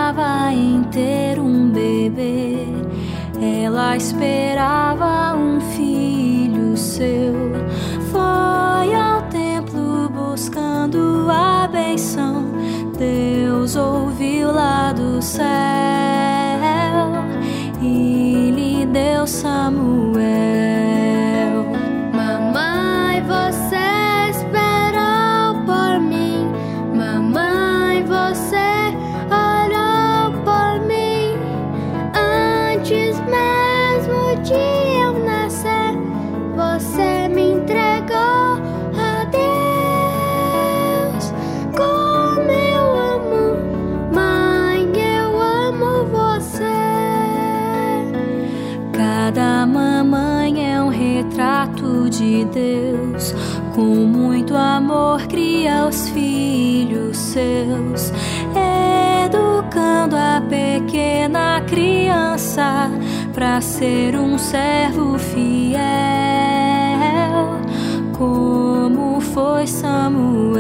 sonhava em ter um bebê. Ela esperava um filho seu. Foi ao templo buscando a benção. Deus ouviu lá do céu e lhe deu Samuel. Mamãe, você esperou por mim. Mamãe, você orou por mim. Antes mesmo de eu nascer, você me entregou a Deus. Como eu amo, mãe, eu amo você. Cada mamãe é um retrato de Deus. Com muito amor cria os filhos seus, educando a pequena criança pra ser um servo fiel, como foi Samuel.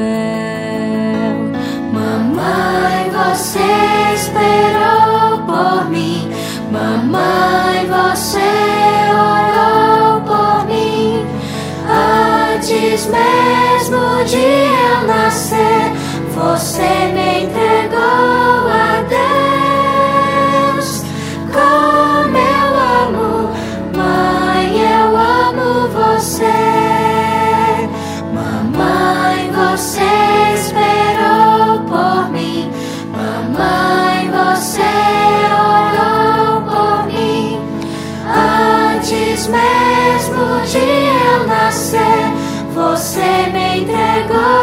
Mamãe, você esperou por mim. Mamãe, você orou por mim. Antes mesmo de eu nascer, você me entregou a Deus. Como eu amo, mãe, eu amo você. Mamãe, você esperou por mim. Mamãe, você orou por mim. Antes mesmo de eu nascer, você me entregou